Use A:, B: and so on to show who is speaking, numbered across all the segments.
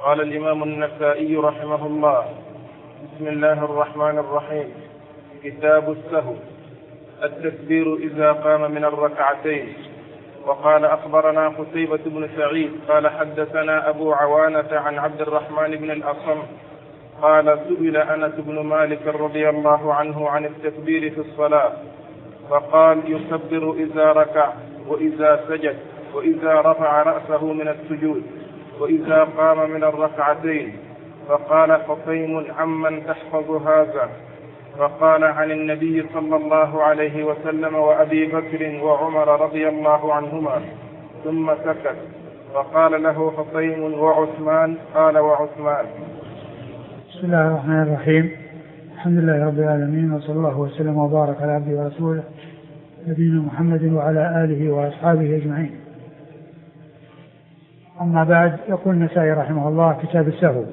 A: قال الإمام النسائي رحمه الله: بسم الله الرحمن الرحيم. كتاب السهو. التكبير إذا قام من الركعتين. وقال: أخبرنا قتيبة بن سعيد قال حدثنا أبو عوانة عن عبد الرحمن بن الأصم قال: سئل أنس بن مالك رضي الله عنه عن التكبير في الصلاة، فقال: يكبر إذا ركع وإذا سجد وإذا رفع رأسه من السجود وإذا قام من الركعتين. فقال قصيم: عمن تحفظ هذا؟ فقال: عن النبي صلى الله عليه وسلم وأبي بكر وعمر رضي الله عنهما، ثم سكت. فقال له قصيم: وعثمان؟ قال: وعثمان.
B: بسم الله الرحمن الرحيم. الحمد لله رب العالمين، وصلى الله وسلم وبارك على عبده ورسوله نبينا محمد وعلى آله وأصحابه أجمعين. أما بعد، يقول النسائي رحمه الله: كتاب السهو.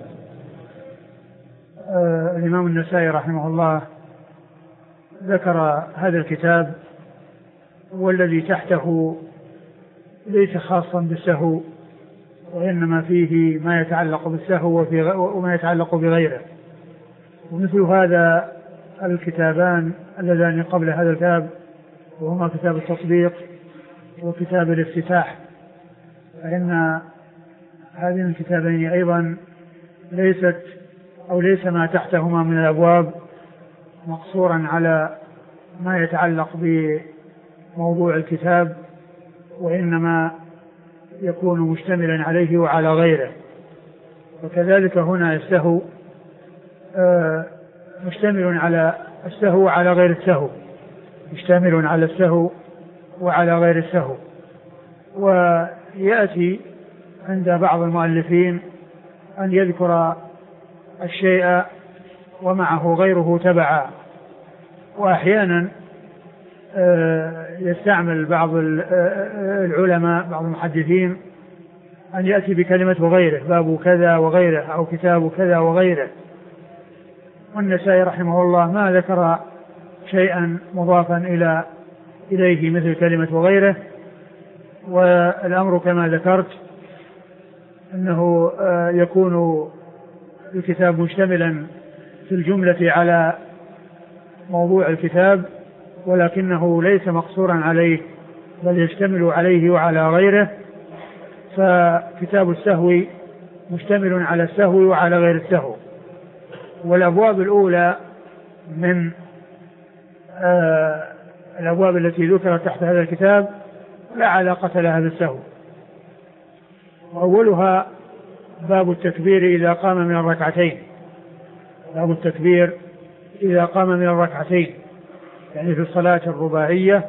B: الإمام النسائي رحمه الله ذكر هذا الكتاب، والذي تحته ليس خاصا بالسهو، وإنما فيه ما يتعلق بالسهو وما يتعلق بغيره. ومثل هذا الكتابان اللذان قبل هذا الكتاب، وهما كتاب التطبيق وكتاب الافتتاح، فإن هذين الكتابين أيضا ليس ما تحتهما من الأبواب مقصورا على ما يتعلق بموضوع الكتاب، وإنما يكون مشتملا عليه وعلى غيره. وكذلك هنا السهو مشتمل على السهو وعلى غير السهو، مشتمل على السهو وعلى غير السهو. ويأتي عند بعض المؤلفين أن يذكر الشيء ومعه غيره تبعا، وأحيانا يستعمل بعض العلماء بعض المحدثين أن يأتي بكلمة وغيره، باب كذا وغيره، أو كتاب كذا وغيره. والنسائي رحمه الله ما ذكر شيئا مضافا إليه مثل كلمة وغيره. والأمر كما ذكرت أنه يكون الكتاب مشتملا في الجملة على موضوع الكتاب، ولكنه ليس مقصورا عليه، بل يشتمل عليه وعلى غيره. فكتاب السهو مشتمل على السهو وعلى غير السهو. والأبواب الأولى من الأبواب التي ذكرت تحت هذا الكتاب لا علاقة لها بالسهو. وأولها باب التكبير إذا قام من الركعتين. باب التكبير إذا قام من الركعتين، يعني في الصلاة الرباعية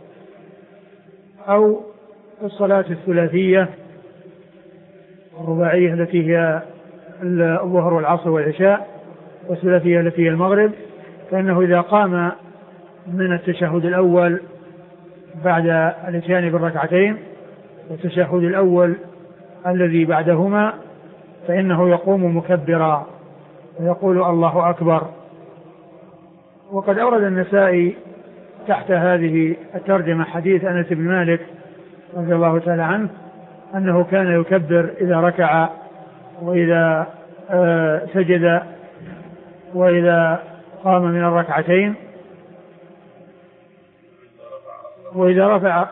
B: أو في الصلاة الثلاثية. الرباعية التي هي الظهر والعصر والعشاء، والثلاثية التي هي المغرب. فإنه إذا قام من التشهد الأول بعد الاتيان بالركعتين والتشهد الأول الذي بعدهما، فإنه يقوم مكبرا ويقول: الله أكبر. وقد أورد النسائي تحت هذه الترجمة حديث أنس بن مالك رضي الله تعالى عنه أنه كان يكبر إذا ركع وإذا سجد وإذا قام من الركعتين، وإذا رفع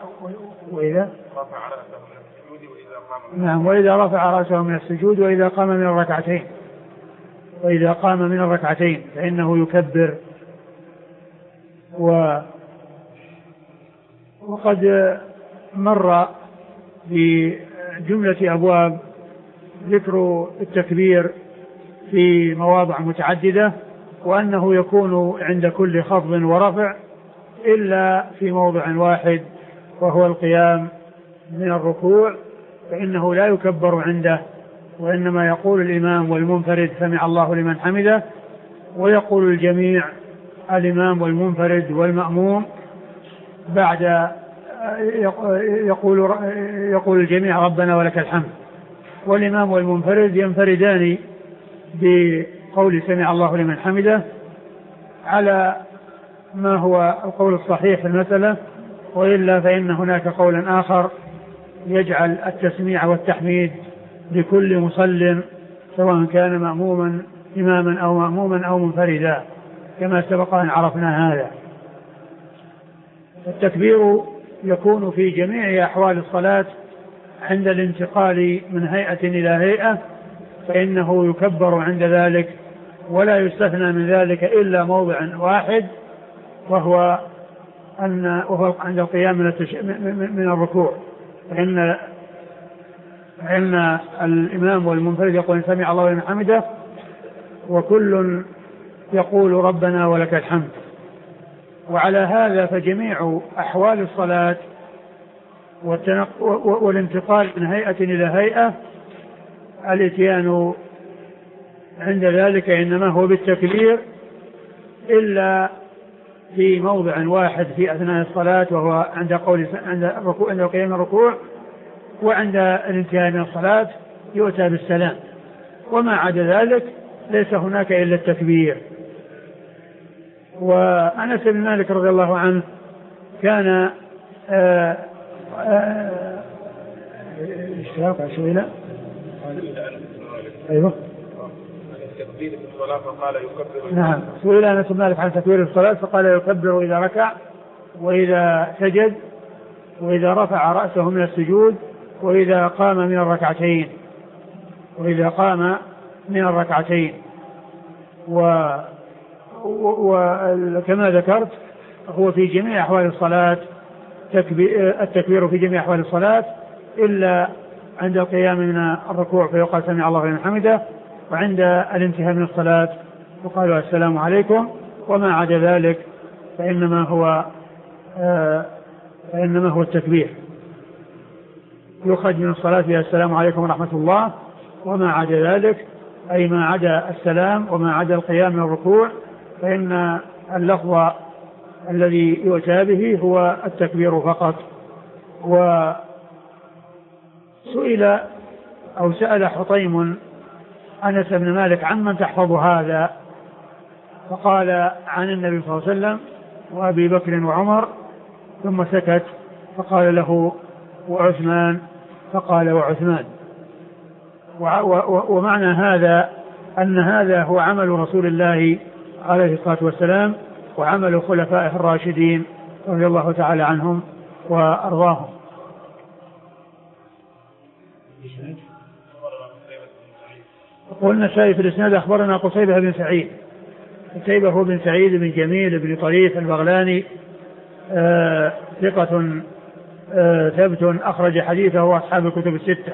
B: رأسه من السجود وإذا قام من الركعتين، وإذا قام من الركعتين فإنه يكبر. وقد مر بجملة أبواب ذكر التكبير في مواضع متعددة، وأنه يكون عند كل خفض ورفع إلا في موضع واحد، وهو القيام من الركوع، فإنه لا يكبر عنده، وإنما يقول الإمام والمنفرد: سمع الله لمن حمده. ويقول الجميع، الإمام والمنفرد والمأموم، بعد يقول الجميع: ربنا ولك الحمد. والإمام والمنفرد ينفردان بقول سمع الله لمن حمده على ما هو القول الصحيح في المسألة، وإلا فإن هناك قولا آخر يجعل التسميع والتحميد لكل مصل سواء كان مأموما إماما أو مأموما أو منفردا، كما سبق أن عرفنا هذا. التكبير يكون في جميع أحوال الصلاة عند الانتقال من هيئة إلى هيئة، فإنه يكبر عند ذلك، ولا يستثنى من ذلك إلا موضع واحد، وهو عند القيام من الركوع، فإن الإمام والمنفرد يقول سمع الله لمن حمده، وكل يقول ربنا ولك الحمد. وعلى هذا فجميع أحوال الصلاة والانتقال من هيئة إلى هيئة الاتيان عند ذلك إنما هو بالتكبير، إلا في موضع واحد في أثناء الصلاة، وهو عند قيام الركوع، وعند الانتهاء من الصلاة يؤتى بالسلام، وما عدا ذلك ليس هناك إلا التكبير. وأنس بن مالك رضي الله عنه كان أيوه
A: التكبير في الصلاة فقال يكبر.
B: نعم، سئل أنس بن مالك عن تكبير الصلاة فقال يكبر إذا ركع وإذا سجد وإذا رفع رأسه من السجود وإذا قام من الركعتين وكما ذكرت هو في جميع أحوال الصلاة التكبير في جميع أحوال الصلاة إلا عند القيام من الركوع فيقال سمع الله لمن حمده، وعند الانتهاء من الصلاة يقال السلام عليكم، وما عدا ذلك فإنما هو التكبير. يخرج من الصلاة بها السلام عليكم ورحمة الله، وما عدا ذلك أي ما عدا السلام وما عدا القيام من الركوع فإن اللفظ الذي يؤتى به هو التكبير فقط. سأل حطيم أنس بن مالك عمن تحفظ هذا، فقال عن النبي صلى الله عليه وسلم وأبي بكر وعمر، ثم سكت، فقال له وعثمان، فقال وعثمان. ومعنى هذا أن هذا هو عمل رسول الله عليه الصلاة والسلام وعمل خلفائه الراشدين رضي الله تعالى عنهم وأرضاهم. قلنا شيء في الإسناد أخبرنا قصيبة بن سعيد. قصيبة بن سعيد بن جميل بن طريف البغلاني ثقة ثبت أخرج حديثه وأصحاب الكتب الستة.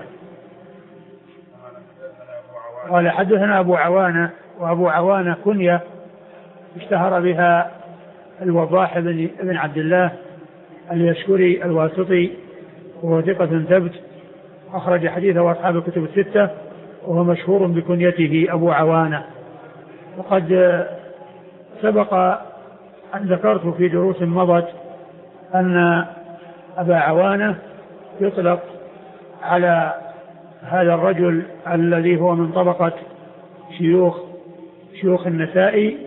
B: قال حدثنا أبو عوانة، وأبو عوانة كنية اشتهر بها الوضاح بن عبد الله اليشكري الواسطي، وهو ثقة ثبت أخرج حديثه وأصحاب الكتب الستة، وهو مشهور بكنيته أبو عوانة. وقد سبق أن ذكرت في دروس مضت أن أبا عوانة يطلق على هذا الرجل الذي هو من طبقة شيوخ النسائي،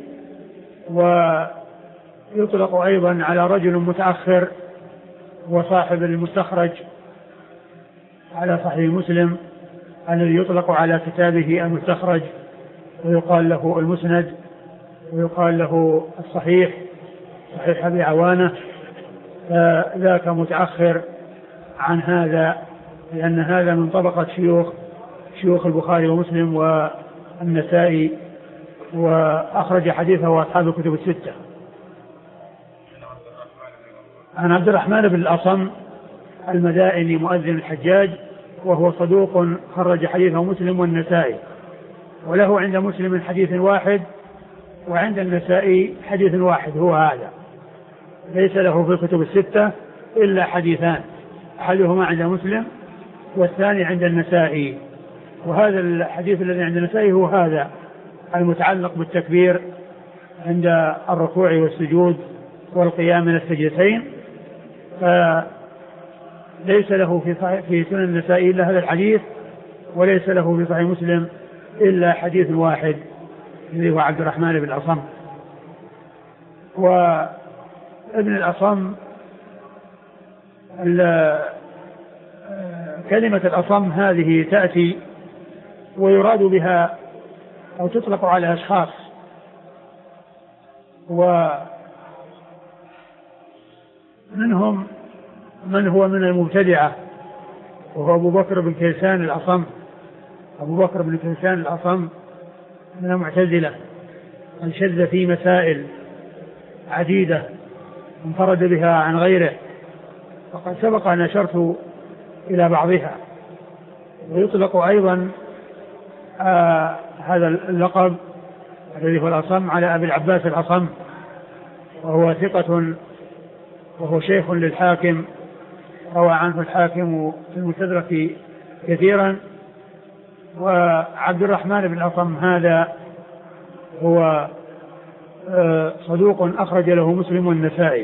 B: ويطلق أيضا على رجل متأخر وصاحب المستخرج على صحيح مسلم الذي يطلق على كتابه المستخرج، ويقال له المسند، ويقال له الصحيح، صحيح أبي عوانة. فذاك متأخر عن هذا، لأن هذا من طبقة شيوخ البخاري ومسلم والنسائي، وأخرج حديثه وأصحاب الكتب الستة. عن عبد الرحمن بن الأصم المدائني مؤذن الحجاج، وهو صدوق خرج حديثه مسلم والنسائي، وله عند مسلم حديث واحد وعند النسائي حديث واحد هو هذا، ليس له في الكتب الستة إلا حديثان، أحدهما عند مسلم والثاني عند النسائي. وهذا الحديث الذي عند النسائي هو هذا المتعلق بالتكبير عند الركوع والسجود والقيام من السجدتين، فليس له في سنن النسائي إلا هذا الحديث، وليس له في صحيح مسلم إلا حديث واحد الذي هو عبد الرحمن بن الأصم. وابن الأصم كلمة الأصم هذه تأتي ويراد بها أو تطلق على أشخاص، ومنهم من هو من المبتدعة وهو أبو بكر بن كيسان الأصم. أبو بكر بن كيسان الأصم من المعتزلة، من شذ في مسائل عديدة انفرد بها عن غيره، وقد سبق أن أشرت إلى بعضها. ويطلق أيضا هذا اللقب الذي هو الأصم على أبي العباس الأصم، وهو ثقة وهو شيخ للحاكم، روى عنه الحاكم في المستدرك كثيرا. وعبد الرحمن بن الأصم هذا هو صدوق أخرج له مسلم والنسائي.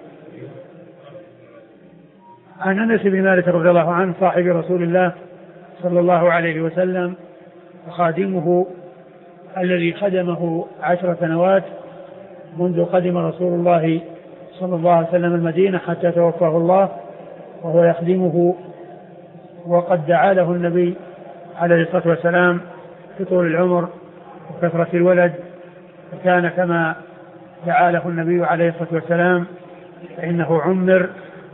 B: عن أنس بن مالك رضي الله عنه صاحب رسول الله صلى الله عليه وسلم وخادمه الذي خدمه 10 سنوات منذ قدم رسول الله صلى الله عليه وسلم المدينة حتى توفاه الله وهو يخدمه، وقد دعا له النبي عليه الصلاة والسلام في طول العمر وكثرة الولد، فكان كما دعا له النبي عليه الصلاة والسلام، فإنه عمر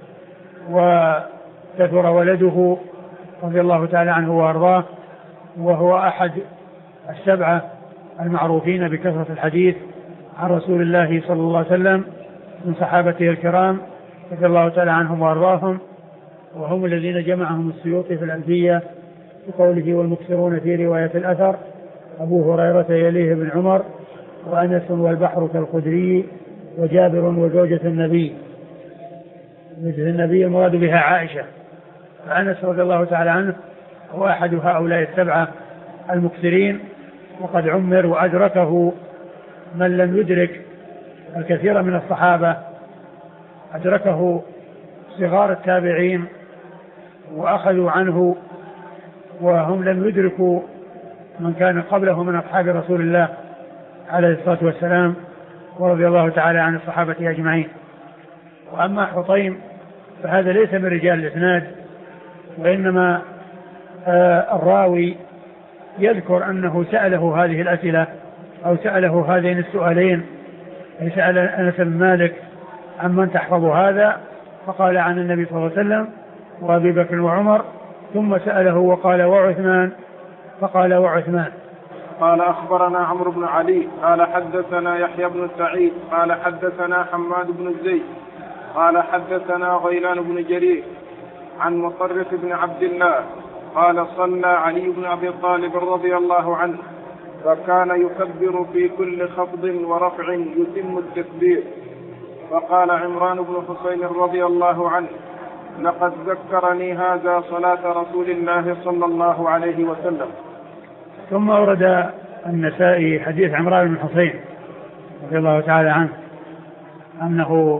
B: وكثر ولده رضي الله تعالى عنه وأرضاه، وهو أحد 7 المعروفين بكثرة الحديث عن رسول الله صلى الله عليه وسلم من صحابته الكرام رضي الله تعالى عنهم وأرضاهم، وهم الذين جمعهم السيوطي في الألفية بقوله والمكثرون في رواية الأثر أبو هريرة يليه بن عمر وأنس والبحر كالخدري وجابر وزوجة النبي. زوجة النبي المراد بها عائشة، فأنس رضي الله تعالى عنه هو أحد هؤلاء 7 المكثرين، وقد عمر وأدركه من لم يدرك الكثير من الصحابة، أدركه صغار التابعين وأخذوا عنه، وهم لم يدركوا من كان قبله من أصحاب رسول الله عليه الصلاة والسلام، ورضي الله تعالى عن الصحابة أجمعين. وأما حطيم فهذا ليس من رجال الإسناد، وإنما الراوي يذكر أنه سأله هذه الأسئلة أو سأله هذين السؤالين، سأل أنس بن مالك عمن تحفظ هذا، فقال عن النبي صلى الله عليه وسلم وأبي بكر وعمر، ثم سأله وقال وعثمان، فقال وعثمان.
A: قال أخبرنا عمرو بن علي قال حدثنا يحيى بن سعيد قال حدثنا حماد بن زيد قال حدثنا غيلان بن جرير عن مطرف بن عبد الله قال صلى علي بن أبي طالب رضي الله عنه فكان يكبر في كل خفض ورفع يتم التكبير. فقال عمران بن حسين رضي الله عنه لقد ذكرني هذا صلاة رسول الله صلى الله عليه وسلم.
B: ثم أورد النسائي حديث عمران بن حسين رضي الله تعالى عنه أنه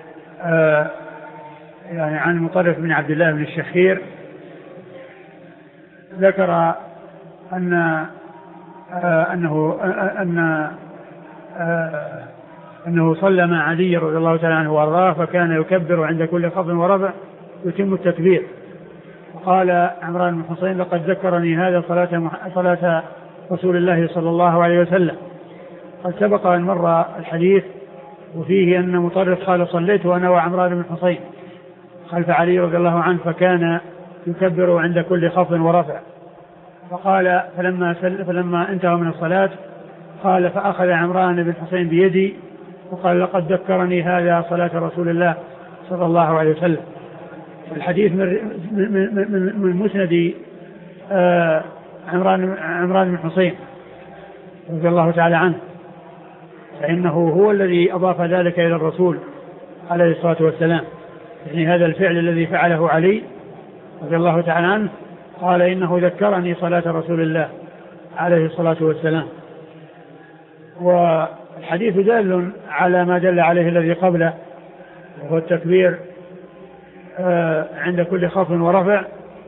B: يعني عن مطرف بن عبد الله بن الشخير ذكر أنه صلى مع علي رضي الله تعالى عنه وارضاه فكان يكبر عند كل خفض ورفع يتم التكبير. قال عمران بن حسين لقد ذكرني هذا صلاة رسول الله صلى الله عليه وسلم. قد سبق أن مر الحديث وفيه أن مطرف قال صليت أنا وعمران بن حسين خلف علي رضي الله عنه فكان يكبر عند كل خفض ورفع. فقال فلما انتهى من الصلاة قال فأخذ عمران بن حسين بيدي وقال لقد ذكرني هذا صلاة رسول الله صلى الله عليه وسلم. الحديث من مسند عمران بن حسين رضي الله تعالى عنه، فإنه هو الذي أضاف ذلك إلى الرسول عليه الصلاة والسلام، يعني هذا الفعل الذي فعله علي رضي الله تعالى عنه قال إنه ذكرني صلاة رسول الله عليه الصلاة والسلام. والحديث دال على ما دل عليه الذي قبله وهو التكبير عند كل خفض ورفع،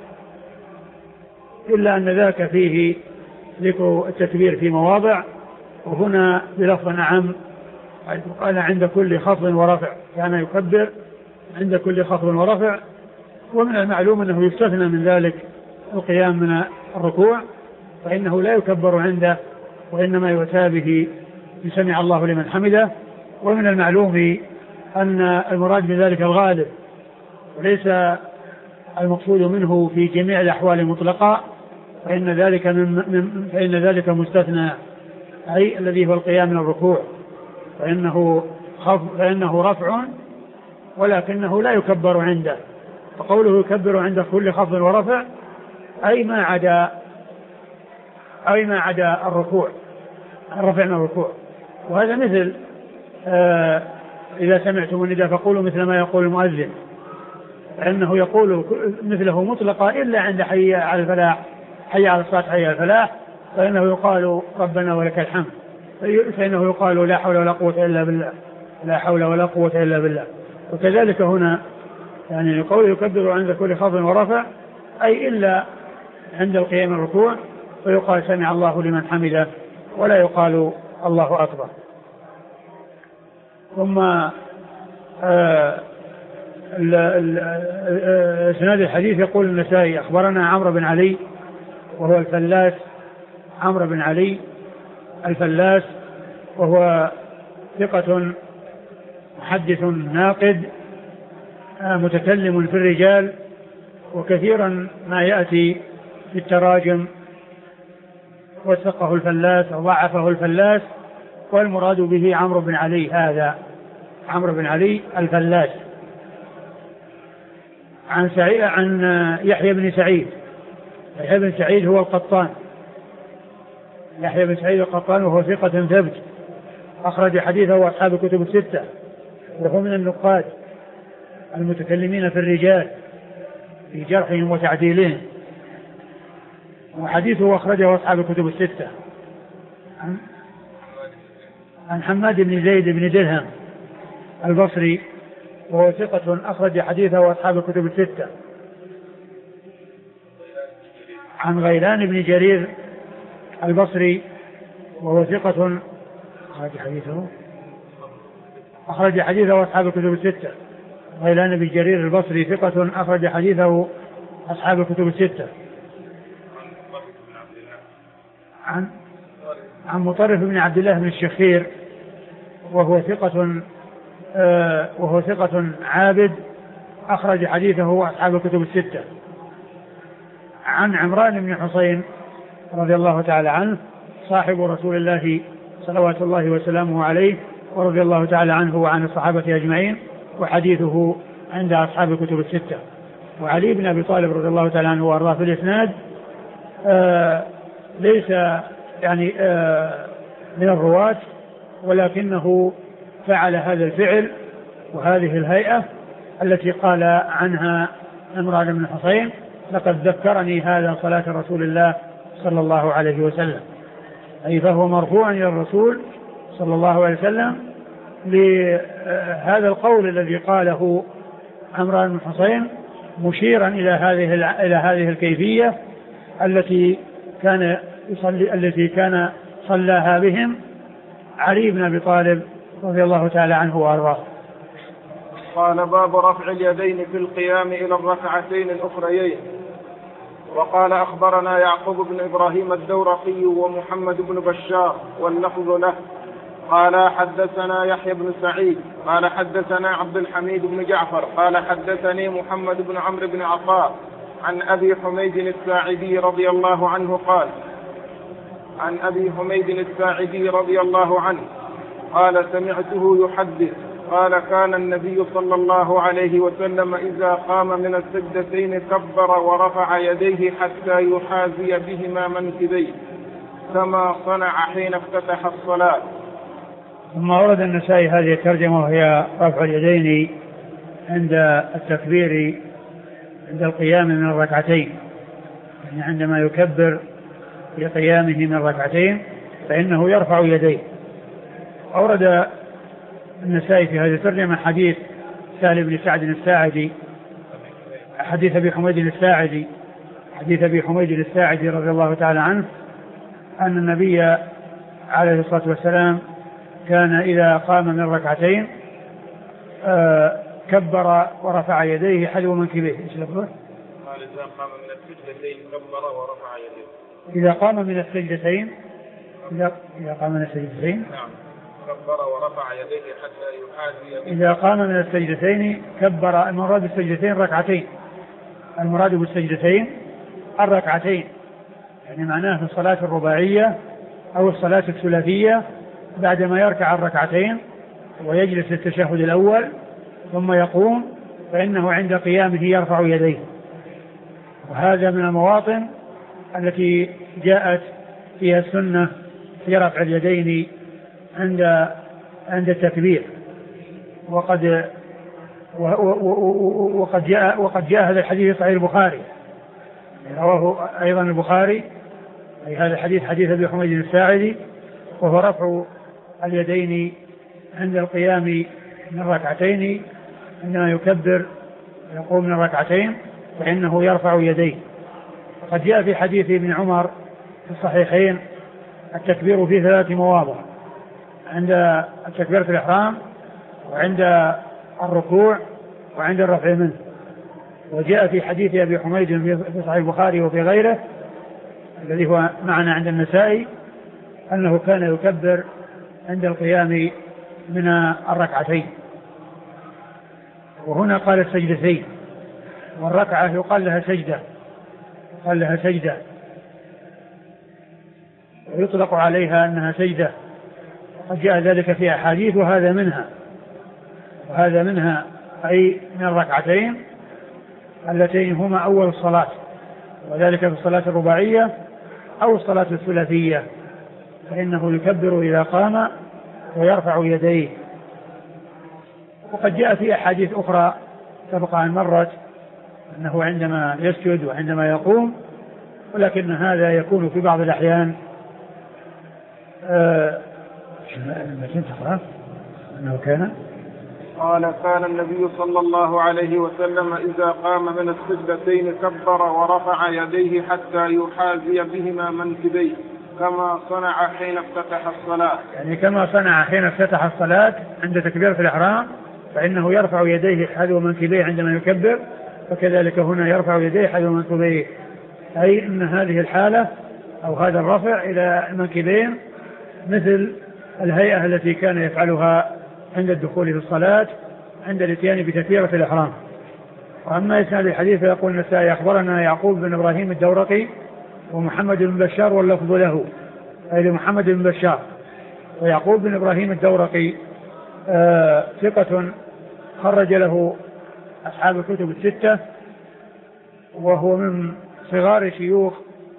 B: إلا أن ذاك فيه ذكر التكبير في مواضع، وهنا بلفظ عام قال عند كل خفض ورفع، كان يكبر عند كل خفض ورفع. ومن المعلوم أنه يستثنى من ذلك القيام من الركوع، فإنه لا يكبر عنده وإنما يؤتى به سمع الله لمن حمده. ومن المعلوم أن المراد بذلك الغالب وليس المقصود منه في جميع الأحوال مطلقا، فإن ذلك مستثنى، أي الذي هو القيام من الركوع، فإنه رفع ولكنه لا يكبر عنده. فقوله يكبر عند كل خفض ورفع أي ما عدا الركوع، الرفع من الركوع. وهذا مثل إذا سمعتم النداء فقولوا مثل ما يقول المؤذن، فإنه يقول مثله مطلقا إلا عند حي على الفلاح، حي على الصلاة، حي على الفلاح، فإنه يقال ربنا ولك الحمد، فإنه يقال لا حول ولا قوة إلا بالله، لا حول ولا قوة إلا بالله. وكذلك هنا يعني قوله يكبر عند كل خفض ورفع أي إلا عند القيام من الركوع، ويقال سمع الله لمن حمده ولا يقال الله أكبر. ثم سند الحديث يقول النسائي أخبرنا عمرو بن علي وهو الفلاس، عمرو بن علي الفلاس، وهو ثقة محدث ناقد متكلم في الرجال، وكثيرا ما يأتي في التراجم وثقه الفلاس أو ضعفه الفلاس، والمراد به عمرو بن علي، هذا عمرو بن علي الفلاس. عن يحيى بن سعيد، يحيى بن سعيد هو القطان، يحيى بن سعيد القطان، وهو ثقة ثبت أخرج حديثه أصحاب الكتب الستة، وهو من النقاد المتكلمين في الرجال في جرحهم وتعديلهم، وحديثه أخرجه أصحاب الكتب الستة. عن حماد بن زيد بن درهم البصري، وهو ثقة أخرج حديثه أصحاب الكتب الستة. عن غيلان بن جرير البصري، وهو ثقة أخرج حديثه أصحاب الكتب الستة. غيلان بن جرير البصري ثقة أخرج حديثه أصحاب الكتب الستة. عن مطرف بن عبد الله بن الشخير، وهو ثقة عابد أخرج حديثه أصحاب الكتب الستة. عن عمران بن حسين رضي الله تعالى عنه صاحب رسول الله صلوات الله وسلامه عليه، ورضي الله تعالى عنه وعن الصحابة أجمعين، وحديثه عند أصحاب الكتب الستة. وعلي بن أبي طالب رضي الله تعالى عنه وأرضاه في الإسناد ليس يعني من الرواة، ولكنه فعل هذا الفعل وهذه الهيئة التي قال عنها عمران بن حسين لقد ذكرني هذا صلاة رسول الله صلى الله عليه وسلم، أي فهو مرفوع إلى الرسول صلى الله عليه وسلم لهذا القول الذي قاله عمران بن حسين، مشيرا إلى هذه الكيفية التي كان صلاها بهم علي بن أبي طالب رضي الله تعالى عنه وأرضاه.
A: قال باب رفع اليدين في القيام إلى الركعتين الأخريين. وقال أخبرنا يعقوب بن إبراهيم الدورقي ومحمد بن بشار واللفظ له قال حدثنا يحيى بن سعيد قال حدثنا عبد الحميد بن جعفر قال حدثني محمد بن عمرو بن عطاء عن أبي حميد الساعدي رضي الله عنه قال عن أبي حميد الساعدي رضي الله عنه قال سمعته يحدث قال كان النبي صلى الله عليه وسلم إذا قام من السجدتين كبر ورفع يديه حتى يحاذي بهما منكبيه كما صنع حين افتتح الصلاة.
B: ثم ورد النسائي هذه الترجمة وهي رفع اليدين عند التكبير عند القيام من الركعتين، يعني عندما يكبر في قيامه من الركعتين فإنه يرفع يديه. أورد النسائي في هذه الترجمة حديث سالم بن سعد الساعدي، حديث أبي حميد الساعدي، حديث أبي حميد الساعدي رضي الله تعالى عنه أن النبي عليه الصلاة والسلام كان إذا قام من ركعتين كبر ورفع يديه حذو منكبيه. ايش لفظه؟
A: قال إذا قام من السجدتين كبر ورفع يديه.
B: إذا قام من السجدتين إذا قام من السجدتين
A: نعم كبر ورفع يديه حتى يحاذي.
B: إذا قام من السجدتين كبر. المراد بالسجدتين ركعتين، المراد بالسجدتين الركعتين، يعني معناه في الصلاة الرباعية أو الصلاة الثلاثية بعدما يركع الركعتين ويجلس التشهد الأول ثم يقوم، فإنه عند قيامه يرفع يديه. وهذا من المواطن التي جاءت فيها السنة في رفع اليدين عند التكبير. وقد جاء هذا الحديث في صحيح البخاري، رواه أيضا البخاري، أي هذا الحديث حديث أبي حميد الساعدي، وهو رفع اليدين عند القيام من الركعتين، عندما يكبر يقوم من الركعتين فإنه يرفع يديه. وقد جاء في حديث ابن عمر في الصحيحين التكبير في 3 مواضع: عند تكبيرة الإحرام، وعند الركوع، وعند الرفع منه. وجاء في حديث أبي حميد في صحيح البخاري وفي غيره الذي هو معنا عند النسائي أنه كان يكبر عند القيام من الركعتين. وهنا قال السجدتين، والركعة يقال لها سجدة، ويطلق عليها أنها سجدة، قد جاء ذلك في أحاديث، وهذا منها أي من الركعتين اللتين هما أول الصلاة، وذلك في الصلاة الرباعية أو الصلاة الثلاثية، فإنه يكبر إذا قام ويرفع يديه. وقد جاء في أحاديث أخرى سبق أن مرت أنه عندما يسجد وعندما يقوم، ولكن هذا يكون في بعض الأحيان أنه
A: كان النبي صلى الله عليه وسلم إذا قام من السجدتين كبر ورفع يديه حتى يحاذي بهما منكبيه كما صنع حين افتتح الصلاة.
B: يعني كما صنع حين افتتح الصلاة عند تكبيرة الإحرام فإنه يرفع يديه حذو منكبيه عندما يكبر، فكذلك هنا يرفع يديه حذو منكبيه، أي أن هذه الحالة أو هذا الرفع إلى المنكبين مثل الهيئة التي كان يفعلها عند الدخول في الصلاة عند الاتيان بتكبيرة الإحرام. وأما إسناد الحديث فيقول النسائي أخبرنا يعقوب بن إبراهيم الدورقي ومحمد بن بشار واللفظ له، أي لمحمد بن بشار. ويعقوب بن إبراهيم الدورقي ثقة خرج له أصحاب الكتب الستة، وهو من صغار شيوخ،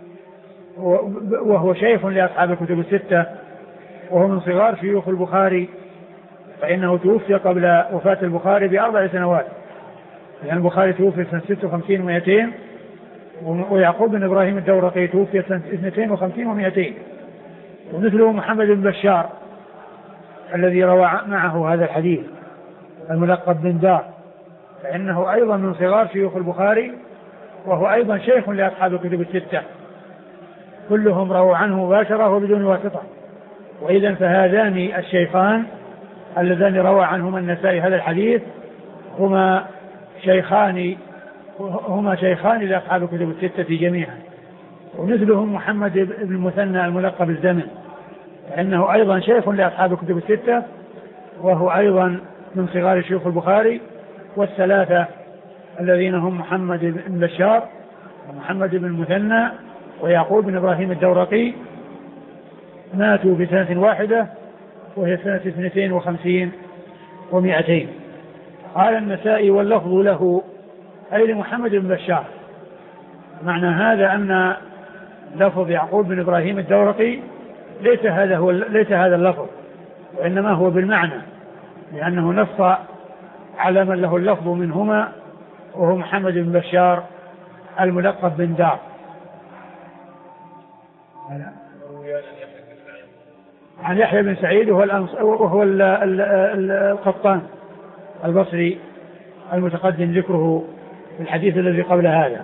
B: وهو شيخ لأصحاب الكتب الستة، وهو من صغار شيوخ البخاري، فإنه توفي قبل وفاة البخاري ب4 سنوات، لأن البخاري توفي سنة 56 و200، ويعقوب بن إبراهيم الدورقي توفي سنة 52 و200. ومثله محمد بن بشار الذي روى معه هذا الحديث الملقب بن دار، فإنه أيضا من صغار شيوخ البخاري، وهو أيضا شيخ لأصحاب الكتب الستة، كلهم رووا عنه مباشرة وبدون واسطة. وإذا فهذان الشيخان اللذان روى عنهما النسائي هذا الحديث هما شيخان لأصحاب الكتب الستة جميعا. ومثلهم محمد بن المثنى الملقب الزمن، فإنه أيضا شيخ لأصحاب الكتب الستة، وهو أيضا من صغار شيوخ البخاري. والثلاثة الذين هم محمد بن بشار ومحمد بن المثنى ويعقوب بن إبراهيم الدورقي ماتوا بسنة واحدة وهي سنة 52 و200. قال النسائي واللفظ له، أي لمحمد بن بشار. معنى هذا أن لفظ يعقوب بن إبراهيم الدورقي ليس هذا اللفظ، وإنما هو بالمعنى، لأنه نص على من له اللفظ منهما وهو محمد بن بشار الملقب بن دار. عن يحيى بن سعيد وهو القطان البصري المتقدم ذكره في الحديث الذي قبل هذا.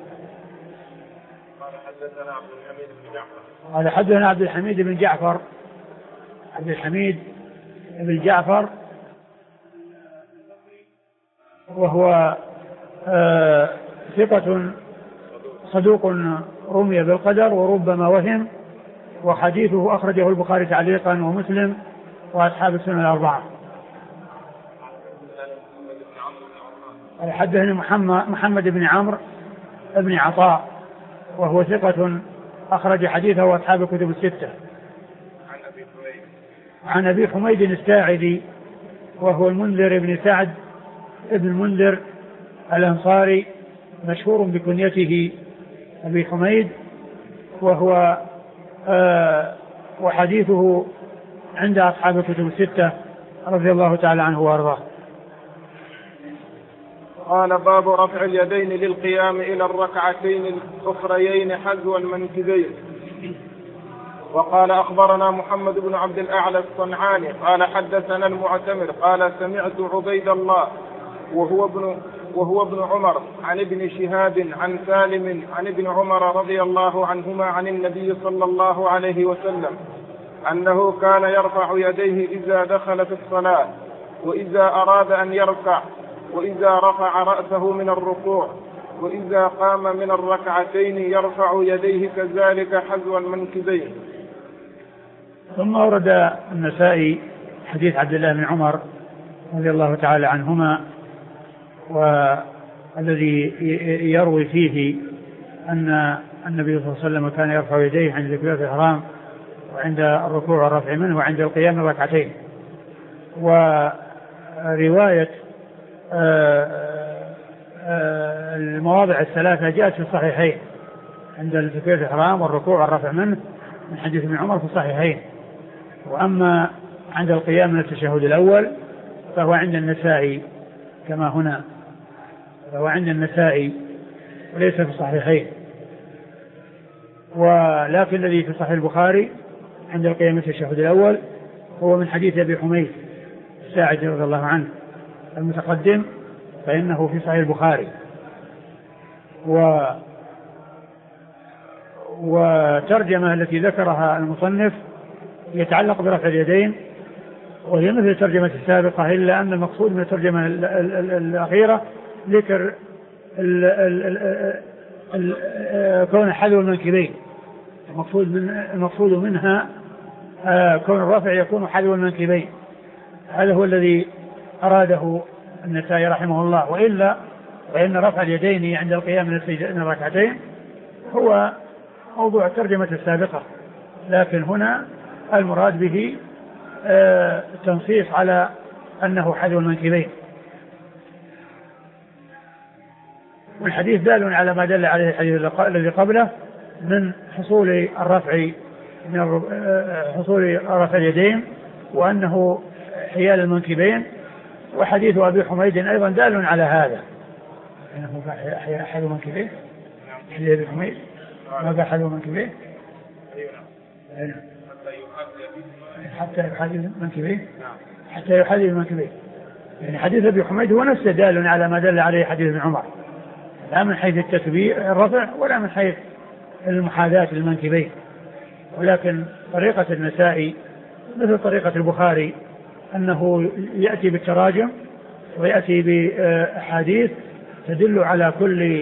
B: قال حدثنا عبد الحميد بن جعفر، عبد الحميد بن جعفر وهو ثقة صدوق رمي بالقدر وربما وهم، وحديثه أخرجه البخاري تعليقا ومسلم وأصحاب السنن الأربعة. حدثني محمد بن عمرو بن عطاء وهو ثقة أخرج حديثه وأصحاب الكتب الستة. عن أبي حميد الساعدي وهو المنذر بن سعد ابن المنذر الأنصاري مشهور بكنيته أبي حميد، وهو وحديثه عند أصحاب الكتب الستة رضي الله تعالى عنه وأرضاه.
A: قال باب رفع اليدين للقيام إلى الركعتين الأخريين حذو المنكبين. وقال أخبرنا محمد بن عبد الأعلى الصنعاني قال حدثنا المعتمر قال سمعت عبيد الله وهو ابن عمر عن ابن شهاب عن سالم عن ابن عمر رضي الله عنهما عن النبي صلى الله عليه وسلم أنه كان يرفع يديه إذا دخل في الصلاة وإذا أراد أن يركع وإذا رفع رأسه من الركوع وإذا قام من الركعتين يرفع يديه كذلك حذو المنكبين.
B: ثم ورد النسائي حديث عبد الله بن عمر رضي الله تعالى عنهما، والذي يروي فيه أن النبي صلى الله عليه وسلم كان يرفع يديه عند تكبيرة الإحرام وعند الركوع والرفع منه وعند القيام من ركعتين. ورواية المواضع الثلاثة جاءت في الصحيحين عند تكبيرة الإحرام والركوع والرفع منه من حديث ابن عمر في الصحيحين. وأما عند القيام من التشهد الأول فهو عند النسائي كما هنا، فهو عند النسائي وليس في الصحيحين. ولكن الذي في صحيح البخاري عند القيام من التشهد الأول هو من حديث أبي حميد الساعدي رضي الله عنه المتقدم، فإنه في صحيح البخاري. وترجمة التي ذكرها المصنف يتعلق برفع اليدين، وهي مثل الترجمة السابقة، إلا أن المقصود من الترجمة الأخيرة ذكر كون حذو المنكبين. المقصود منها كون الرفع يكون حذو المنكبين، هذا هو الذي أراده النسائي رحمه الله. وإلا فإن رفع اليدين عند القيام من الركعتين هو موضوع الترجمة السابقة، لكن هنا المراد به تنصيص على أنه حذو المنكبين. والحديث دال على ما دل عليه الحديث الذي قبله من حصول رفع اليدين وأنه حيال المنكبين. وحديث أبي حميد أيضا دال على هذا، أنه حذو المنكبين. حديث أبي حميد ما قال حذو المنكبين حتى يحذو المنكبين، حتى يحذو المنكبين. يعني حديث أبي حميد هو نفسه دال على ما دل عليه حديث ابن عمر، لا من حيث التكبير الرفع ولا من حيث المحاذاة للمنكبين. ولكن طريقة النسائي مثل طريقة البخاري، أنه يأتي بالتراجم ويأتي بأحاديث تدل على كل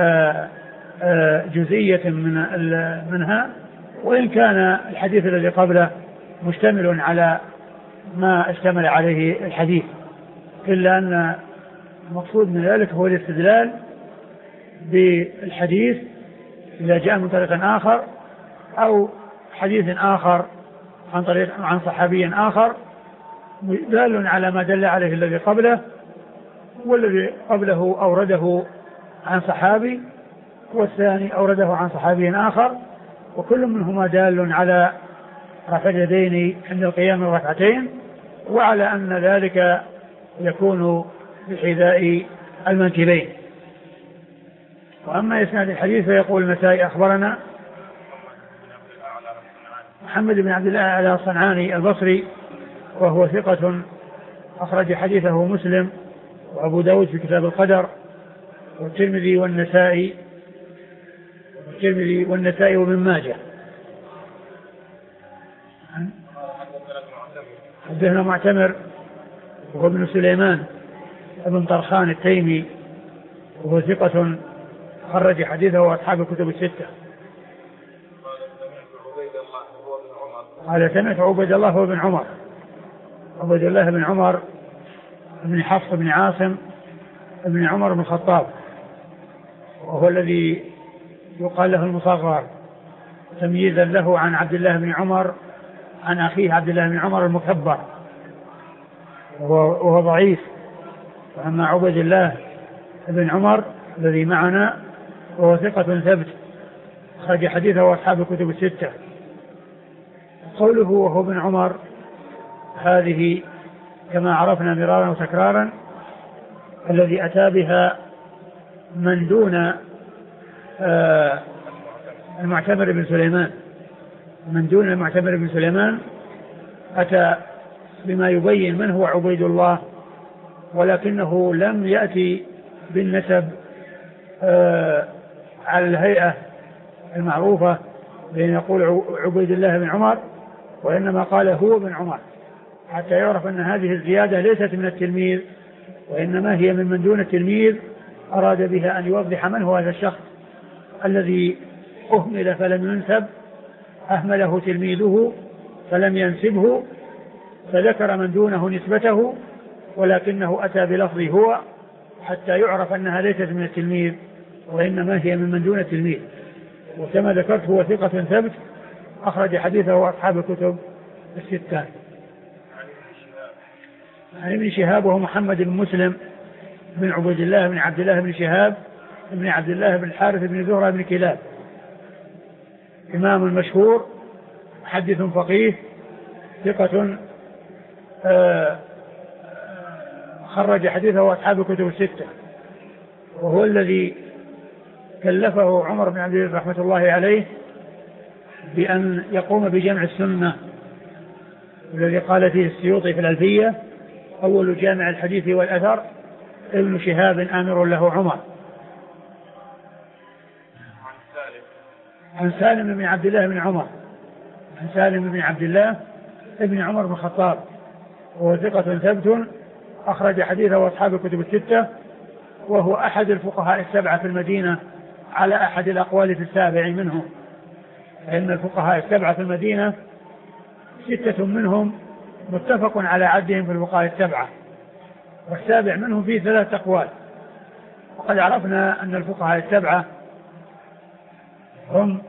B: جزئية منها، وإن كان الحديث الذي قبله مشتمل على ما اشتمل عليه الحديث، إلا أن المقصود من ذلك هو الاستدلال بالحديث إذا جاء من طريق آخر أو حديث آخر عن صحابي آخر دال على ما دل عليه الذي قبله، والذي قبله أورده عن صحابي والثاني أورده عن صحابي آخر، وكل منهما دال على رفع اليدين عند القيام من ركعتين، وعلى أن ذلك يكون بحذاء المنكبين. وأما إسناد الحديث فيقول النسائي أخبرنا محمد بن عبد الأعلى الصنعاني البصري وهو ثقة أخرج حديثه مسلم وأبو داود في كتاب القدر والترمذي والنسائي وابن ماجه. حدثنا معتمر وهو ابن سليمان ابن طرخان التيمي وهو ثقة خرج حديثه وأصحاب الكتب الستة. قال سمعت عبيد الله بن عمر، عبيد الله بن عمر بن حفص بن عاصم بن عمر بن الخطاب، وهو الذي يقال له المصغر تمييزا له عن عبد الله بن عمر عن أخيه عبد الله بن عمر المكبر، وهو ضعيف. وأما عبيد الله بن عمر الذي معنا وهو ثقة ثبت أخرج حديثه وأصحاب الكتب الستة. قوله وهو ابن عمر هذه كما عرفنا مرارا وتكرارا الذي أتى بها من دون المعتمر بن سليمان، من دون المعتمر بن سليمان أتى بما يبين من هو عبيد الله، ولكنه لم يأتي بالنسب على الهيئة المعروفة بأن يقول عبيد الله بن عمر، وإنما قال هو بن عمر حتى يعرف أن هذه الزيادة ليست من التلميذ وإنما هي من دون التلميذ، أراد بها أن يوضح من هو هذا الشخص الذي أهمل فلم ينسب، أهمله تلميذه فلم ينسبه، فذكر من دونه نسبته ولكنه أتى بلفظ هو حتى يعرف أنها ليست من التلميذ وإنما هي من دون التلميذ. وكما ذكرت هو ثقة ثبت أخرج حديثه أصحاب الكتب الستة. عن ابن شهاب وهو محمد بن مسلم بن عبيد الله بن عبد الله بن شهاب بن عبد الله بن الحارث بن زهرة بن كلاب، إمام مشهور محدث فقيه ثقة خرج حديثه أصحاب الكتب الستة، وهو الذي كلفه عمر بن عبد العزيز رحمة الله عليه بأن يقوم بجمع السنة، الذي قال فيه السيوطي في الألفية أول جامع الحديث والأثر ابن شهاب آمر له عمر. عن سالم بن عبد الله بن عمر، عن سالم بن عبد الله ابن عمر بن الخطاب، وهو ثقة ثبت أخرج حديثه أصحاب الكتب الستة، وهو أحد الفقهاء السبعة في المدينة على أحد الأقوال في السابع منهم، فإن الفقهاء السبعة في المدينة ستة منهم متفق على عدهم في الفقهاء السبعة، والسابع منهم فيه 3 أقوال. وقد عرفنا أن الفقهاء السبعة هم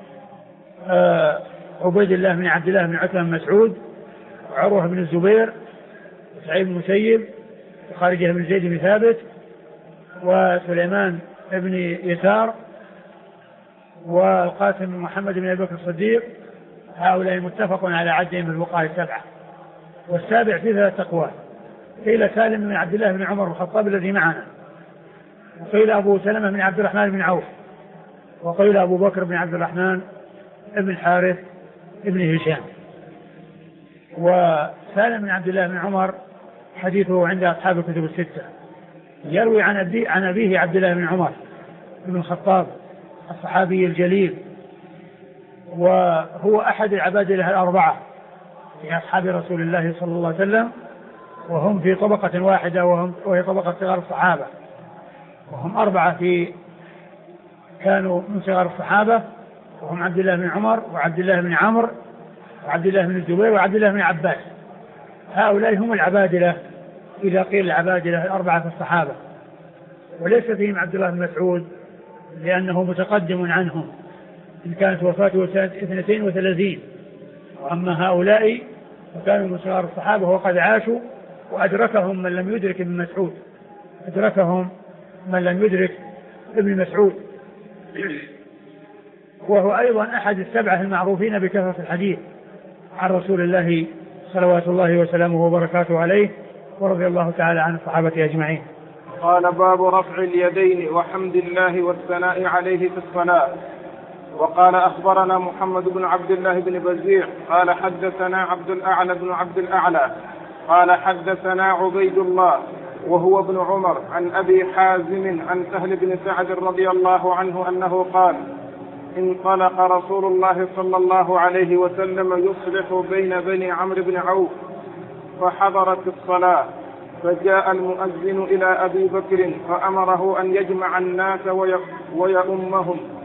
B: عبيد الله بن عبد الله بن عتبة بن مسعود، وعروة بن الزبير، وسعيد بن المسيب، وخارجة بن زيد بن ثابت، وسليمان بن يسار، والقاسم بن محمد بن أبي بكر الصديق. هؤلاء متفق على عدهم في الفقهاء السبعة. والسابع فيه 3 أقوال، قيل سالم بن عبد الله بن عمر بن الخطاب الذي معنا، وقيل أبو سلمة بن عبد الرحمن بن عوف، وقيل أبو بكر بن عبد الرحمن بن الحارث بن هشام. وسالم بن عبد الله بن عمر حديثه عند أصحاب الكتب الستة، يروي عن أبيه عبد الله بن عمر بن الخطاب الصحابي الجليل، وهو أحد العبادلة الأربعة في أصحاب رسول الله صلى الله عليه وسلم، وهم في طبقة واحدة وهي طبقة صغار الصحابة، وهم 4 كانوا من صغار الصحابة، وهم عبد الله بن عمر وعبد الله بن عمرو وعبد الله بن الزبير وعبد الله بن عباس. هؤلاء هم العبادلة إذا قيل العبادلة الأربعة في الصحابة، وليس فيهم عبد الله بن مسعود لأنه متقدم عنهم إن كانت وفاته سنة 32. وأما هؤلاء فكانوا من صغار الصحابة وقد عاشوا، وأدركهم من لم يدرك ابن مسعود، أدركهم من لم يدرك ابن مسعود، وهو أيضا أحد السبعة المعروفين بكثرة الحديث عن رسول الله صلوات الله وسلامه وبركاته عليه، ورضي الله تعالى عن الصحابة أجمعين.
A: قال باب رفع اليدين وحمد الله والثناء عليه في الصلاة. وقال أخبرنا محمد بن عبد الله بن بزيع قال حدثنا عبد الأعلى بن عبد الأعلى قال حدثنا عبيد الله وهو ابن عمر عن أبي حازم عن سهل بن سعد رضي الله عنه أنه قال انطلق رسول الله صلى الله عليه وسلم يصلح بين بني عمرو بن عوف، فحضرت الصلاة، فجاء المؤذن إلى أبي بكر فأمره أن يجمع الناس ويؤمهم،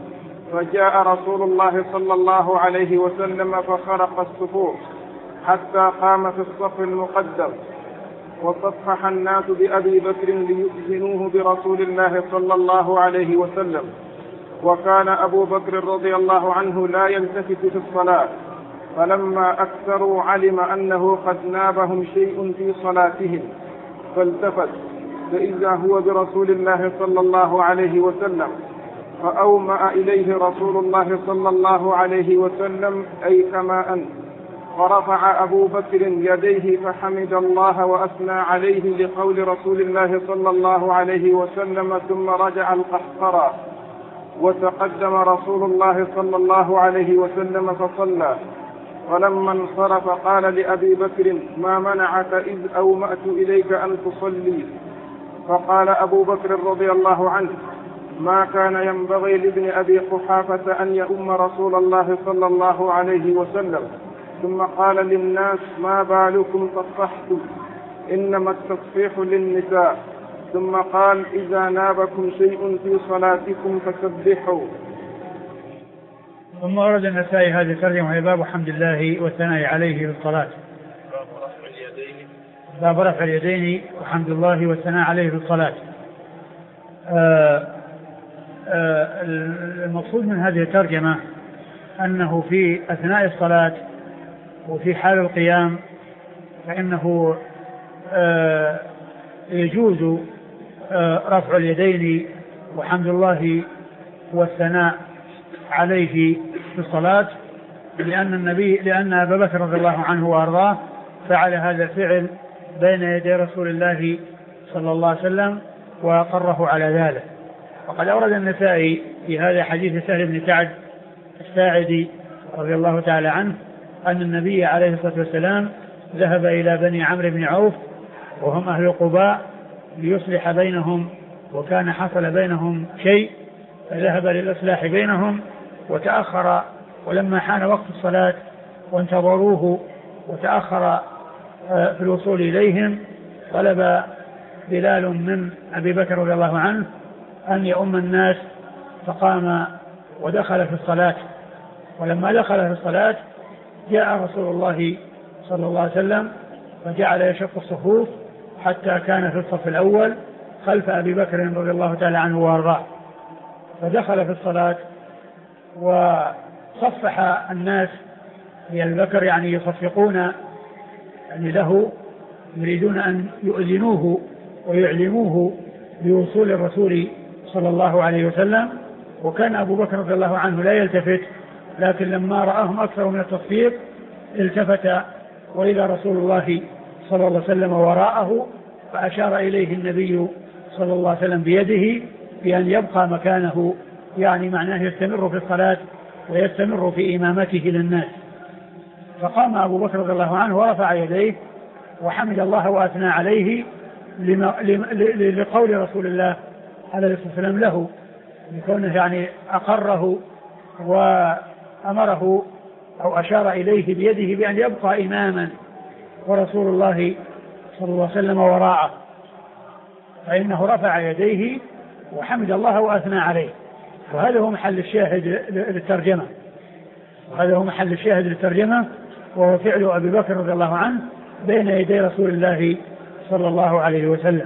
A: فجاء رسول الله صلى الله عليه وسلم فخرق الصفوف حتى قام في الصف المقدم، وصفح الناس بأبي بكر ليؤذنوه برسول الله صلى الله عليه وسلم. وكان أبو بكر رضي الله عنه لا يلتفت في الصلاة، فلما أكثروا علم أنه قد نابهم شيء في صلاتهم فالتفت، فإذا هو برسول الله صلى الله عليه وسلم، فأومأ إليه رسول الله صلى الله عليه وسلم أي كما أنت، فرفع أبو بكر يديه فحمد الله وأثنى عليه لقول رسول الله صلى الله عليه وسلم، ثم رجع القحقرى، وتقدم رسول الله صلى الله عليه وسلم فصلى. فلما انصرف قال لأبي بكر: ما منعك إذ أومأت إليك أن تصلي؟ فقال أبو بكر رضي الله عنه: ما كان ينبغي لابن أبي قحافة أن يؤم رسول الله صلى الله عليه وسلم. ثم قال للناس: ما بالكم تصفحتم؟ إنما التصفيح للنساء. ثم قال: إذا نابكم شيء في صلاتكم فسبحوا.
B: ثم ورد النسائي هذه الترجمة وهي باب حمد الله والثناء عليه في الصلاة. باب رفع اليدين وحمد الله والثناء عليه في الصلاة. المقصود من هذه الترجمة أنه في أثناء الصلاة وفي حال القيام فإنه يجوز رفع اليدين وحمد الله والثناء عليه في الصلاة، لأن أبا بكر رضي الله عنه وأرضاه فعل هذا الفعل بين يدي رسول الله صلى الله عليه وسلم وأقره على ذلك. وقد أورد النسائي في هذا حديث سهل بن سعد الساعدي رضي الله تعالى عنه أن النبي عليه الصلاة والسلام ذهب إلى بني عمرو بن عوف وهم أهل قباء ليصلح بينهم، وكان حصل بينهم شيء فذهب للإصلاح بينهم وتأخر، ولما حان وقت الصلاة وانتظروه وتأخر في الوصول إليهم طلب بلال من أبي بكر رضي الله عنه أن يؤم الناس، فقام ودخل في الصلاة. ولما دخل في الصلاة جاء رسول الله صلى الله عليه وسلم فجعل يشق الصفوف حتى كان في الصف الأول خلف أبي بكر رضي الله تعالى عنه وارضاه، فدخل في الصلاة وصفح الناس لأبي بكر، يعني يصفقون يعني له، يريدون أن يؤذنوه ويعلموه بوصول الرسول صلى الله عليه وسلم. وكان أبو بكر رضي الله عنه لا يلتفت، لكن لما رآهم أكثر من التصفيق التفت وإلى رسول الله صلى الله عليه وسلم وراءه، فأشار إليه النبي صلى الله عليه وسلم بيده بأن يبقى مكانه، يعني معناه يستمر في الصلاة ويستمر في إمامته للناس. فقام أبو بكر رضي الله عنه ورفع يديه وحمد الله وأثنى عليه لقول رسول الله عليه الصلاة والسلام له، لكونه يعني أقره وأمره أو أشار إليه بيده بأن يبقى إماما ورسول الله صلى الله عليه وسلم وراءه، فإنه رفع يديه وحمد الله وأثنى عليه. وهذا هو محل الشاهد للترجمة، وهو فعل أبي بكر رضي الله عنه بين يدي رسول الله صلى الله عليه وسلم.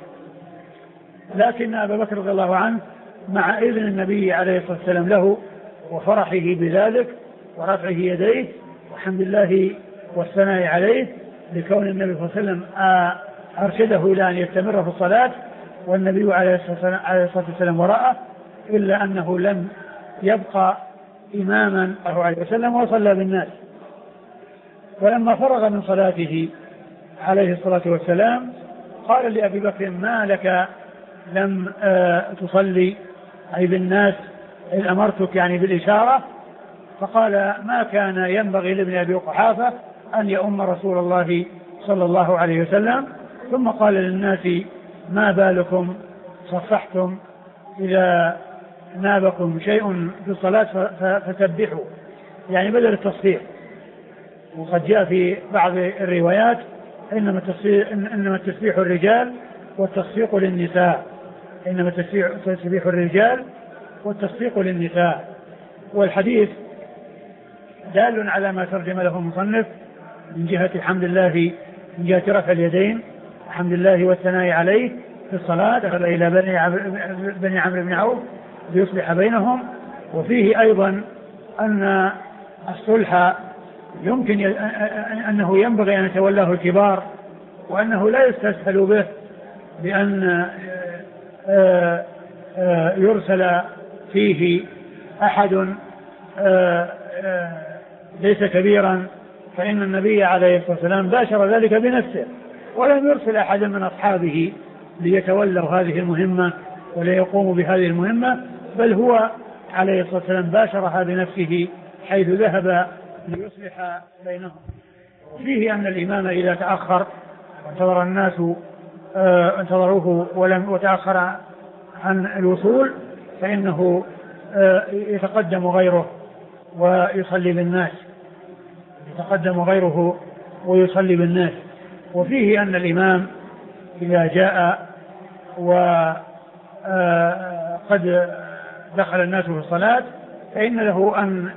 B: لكن أبا بكر رضي الله عنه مع إذن النبي عليه الصلاة والسلام له وفرحه بذلك ورفعه يديه وحمد الله والثناء عليه، لكون النبي صلى الله عليه وسلم أرشده إلى أن يستمر في الصلاة والنبي عليه الصلاة والسلام وراءه، إلا أنه لم يبقى إماما عليه وسلم وصلى بالناس. ولما فرغ من صلاته عليه الصلاة والسلام قال لأبي بكر: ما لك لم تصلي أي بالناس إذ أمرتك، يعني بالإشارة. فقال: ما كان ينبغي لابن أبي قحافة أن يؤم رسول الله صلى الله عليه وسلم. ثم قال للناس: ما بالكم صفحتم؟ إذا نابكم شيء في الصلاة فسبحوا، يعني بدل التصفيق. وقد جاء في بعض الروايات إنما التسبيح الرجال والتصفيق للنساء، إنما التسبيح الرجال والتصفيق للنساء، والحديث دال على ما ترجم له المصنف من جهة الحمد لله، من جهة رفع اليدين الحمد لله والثناء عليه في الصلاة، دخل إلى بني عمرو بن عوف ليصلح بينهم. وفيه أيضا أن الصلح يمكن أنه ينبغي أن يتولاه الكبار، وأنه لا يستسهل به بأن يرسل فيه أحد ليس كبيرا، فإن النبي عليه الصلاة والسلام باشر ذلك بنفسه ولم يرسل أحدا من أصحابه ليتولوا هذه المهمة وليقوموا بهذه المهمة، بل هو عليه الصلاة والسلام باشرها بنفسه حيث ذهب ليصلح بينهم. فيه أن الإمام إذا تأخر وانتظر الناس انتظروه وتأخر عن الوصول فإنه يتقدم غيره ويصلي بالناس، يتقدم غيره ويصلي بالناس. وفيه أن الإمام إذا جاء وقد دخل الناس في الصلاة فإن له أن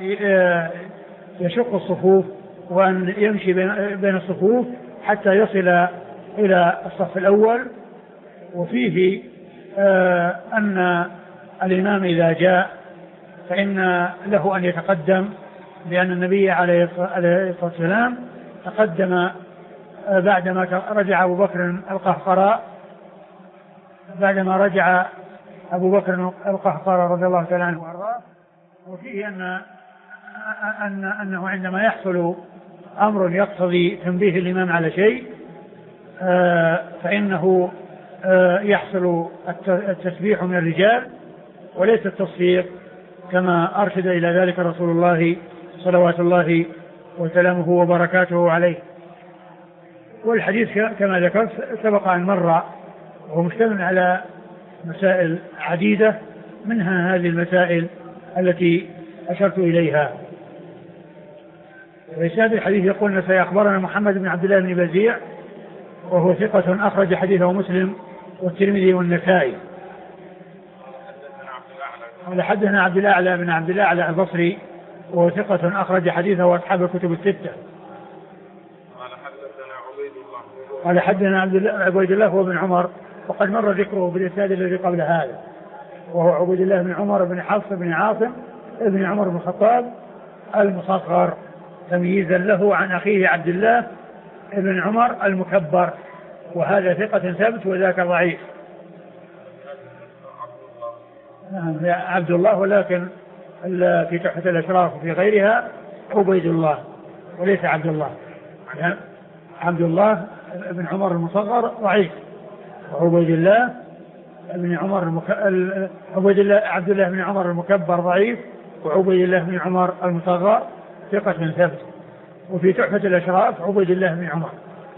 B: يشق الصفوف وأن يمشي بين الصفوف حتى يصل إلى الصف الأول. وفيه أن الإمام إذا جاء فإن له أن يتقدم، لأن النبي عليه الصلاة والسلام تقدم بعدما رجع أبو بكر القهقراء، بعدما رجع أبو بكر القهقراء رضي الله تعالى عنه وأرضاه. وفيه أنه عندما يحصل أمر يقتضي تنبيه الإمام على شيء فإنه يحصل التسبيح من الرجال وليس التصفيق، كما أرشد إلى ذلك رسول الله صلوات الله وسلامه وبركاته عليه. والحديث كما ذكرت سبق أن مر، وهو مشتمل على مسائل عديدة، منها هذه المسائل التي أشرت إليها. وإسناد الحديث يقول سيخبرنا محمد بن عبد الله بن بزيع وهو ثقة أخرج حديثه مسلم والترمذي والنسائي. قال حدثنا عبد الأعلى بن عبد الأعلى البصري وهو ثقة أخرج حديثه وأصحاب الكتب الستة. قال حدثنا عبيد الله هو بن عمر، وقد مر ذكره بالإسناد الذي قبل هذا، وهو عبيد الله بن عمر بن حفص بن عاصم ابن عمر بن الخطاب المصغر، تمييزا له عن أخيه عبد الله ابن عمر المكبر، وهذا ثقة ثبت وذاك ضعيف. عبد الله، ولكن في تحفة الأشراف وفي غيرها عبيد الله وليس عبد الله. عبد الله ابن عمر المصغر ضعيف، وعبيد الله ابن عمر عبد الله بن عمر المكبر ضعيف، وعبيد الله بن عمر المصغر ثقة ثبت. وفي تحفة الأشراف عبيد الله بن عمر.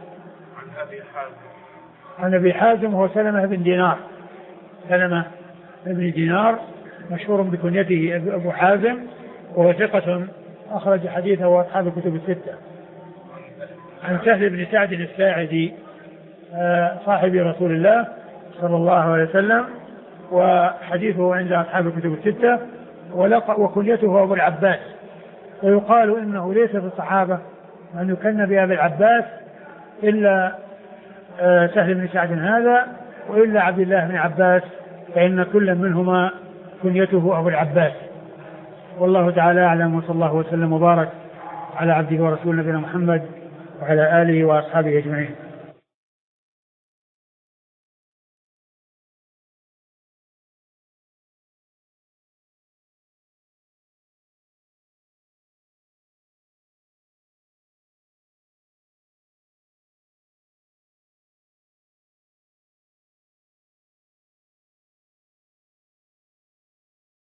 B: عن أبي حازم هو سلمة بن دينار، سلمة بن دينار مشهور بكنيته أبو حازم، وهو ثقة أخرج حديثه وأصحاب الكتب الستة. عن سهل بن سعد الساعدي صاحب رسول الله صلى الله عليه وسلم، وحديثه عند أصحاب الكتب الستة، وكنيته أبو العباس، ويقال إنه ليس في الصحابة من يكن بأبي العباس إلا سهل بن سعد هذا وإلا عبد الله بن عباس، فإن كل منهما كنيته أبو العباس. والله تعالى أعلم، وصلى الله وسلم وبارك على عبده ورسوله نبينا محمد وعلى آله وأصحابه أجمعين.